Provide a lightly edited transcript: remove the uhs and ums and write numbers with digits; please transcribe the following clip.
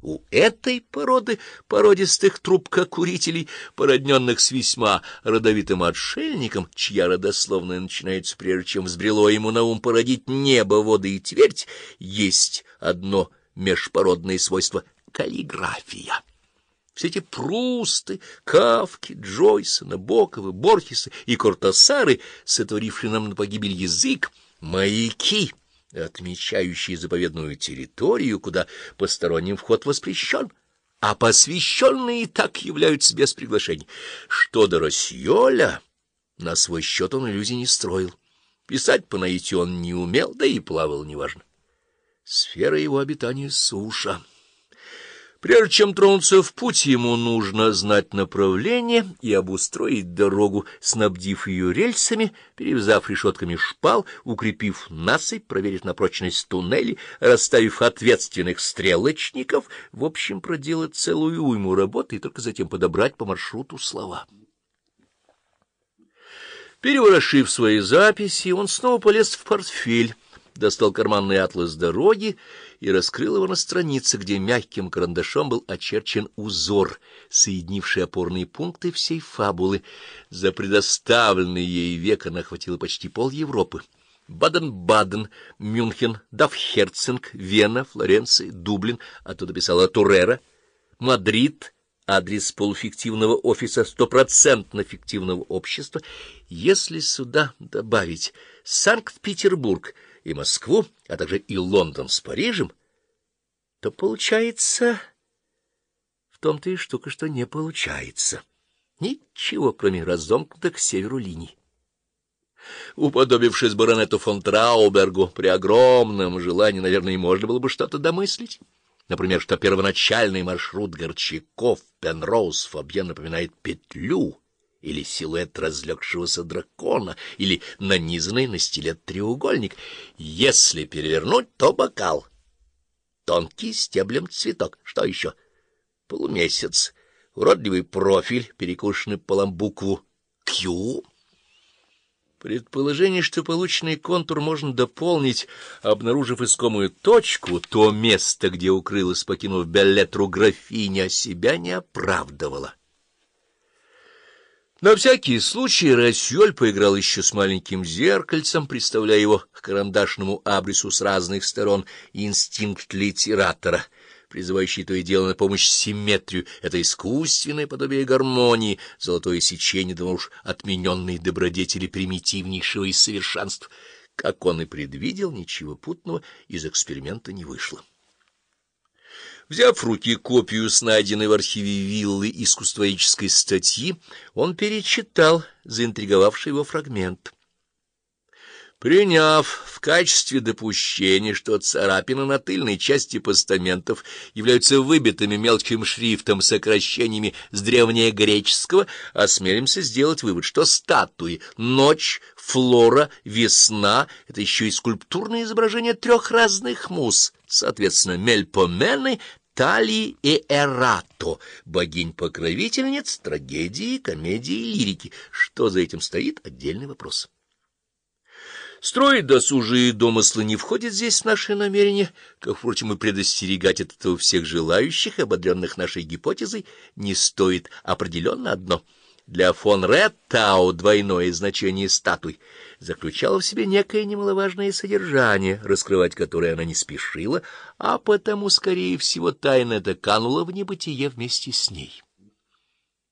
У этой породы породистых трубкокурителей, породненных с весьма родовитым отшельником, чья родословная начинается прежде, чем взбрело ему на ум породить небо, воды и твердь, есть одно межпородное свойство — каллиграфия. Все эти Прусты, Кафки, Джойсы, Набоковы, Борхесы и Кортасары, сотворившие нам на погибель язык, маяки, отмечающие заповедную территорию, куда посторонним вход воспрещен, а посвященные так являются без приглашений. Что до Рассьоля, на свой счет он иллюзий не строил. Писать по наитию он не умел, да и плавал неважно. Сфера его обитания — суша. Прежде чем тронуться в путь, ему нужно знать направление и обустроить дорогу, снабдив ее рельсами, перевязав решетками шпал, укрепив насыпь, проверив на прочность туннели, расставив ответственных стрелочников, в общем, проделать целую уйму работы и только затем подобрать по маршруту слова. Переворошив свои записи, он снова полез в портфель, достал карманный атлас дороги и раскрыл его на странице, где мягким карандашом был очерчен узор, соединивший опорные пункты всей фабулы. За предоставленный ей век она охватила почти пол Европы. Баден-Баден, Мюнхен, Давхерцинг, Вена, Флоренция, Дублин, оттуда писала Туррера, Мадрид, адрес полуфиктивного офиса стопроцентно фиктивного общества. Если сюда добавить Санкт-Петербург и Москву, а также и Лондон с Парижем, то получается... В том-то и штука, что не получается. Ничего, кроме разомкнутых к северу линий. Уподобившись баронету фон Траубергу, при огромном желании, наверное, можно было бы что-то домыслить. Например, что первоначальный маршрут Горчаков, Пенроуз, Фабьен напоминает петлю, или силуэт разлегшегося дракона, или нанизанный на стилет треугольник. Если перевернуть, то бокал. Тонкий стеблем цветок. Что еще? Полумесяц. Уродливый профиль, перекушенный пополам букву «Q». Предположение, что полученный контур можно дополнить, обнаружив искомую точку, то место, где укрылась, покинув Беллетру, графиня, себя не оправдывало. На всякий случай Рассьоль поиграл еще с маленьким зеркальцем, представляя его к карандашному абрису с разных сторон, инстинкт литератора, призывающий то и дело на помощь симметрию. Это искусственное подобие гармонии, золотое сечение, да уж отмененные добродетели примитивнейшего из совершенств. Как он и предвидел, ничего путного из эксперимента не вышло. Взяв в руки копию с найденной в архиве виллы искусствоведческой статьи, он перечитал заинтриговавший его фрагмент. Приняв в качестве допущения, что царапины на тыльной части постаментов являются выбитыми мелким шрифтом сокращениями с древнегреческого, осмелимся сделать вывод, что статуи «Ночь», «Флора», «Весна» — это еще и скульптурное изображение трех разных муз, соответственно, Мельпомены, Талии и Эрато, богинь-покровительниц трагедии, комедии и лирики. Что за этим стоит — отдельный вопрос. Строить досужие домыслы не входит здесь в наши намерения, как, впрочем, и предостерегать от этого всех желающих, ободренных нашей гипотезой, не стоит. Определенно одно. Для фон Реттау двойное значение статуй заключало в себе некое немаловажное содержание, раскрывать которое она не спешила, а потому, скорее всего, тайна эта канула в небытие вместе с ней.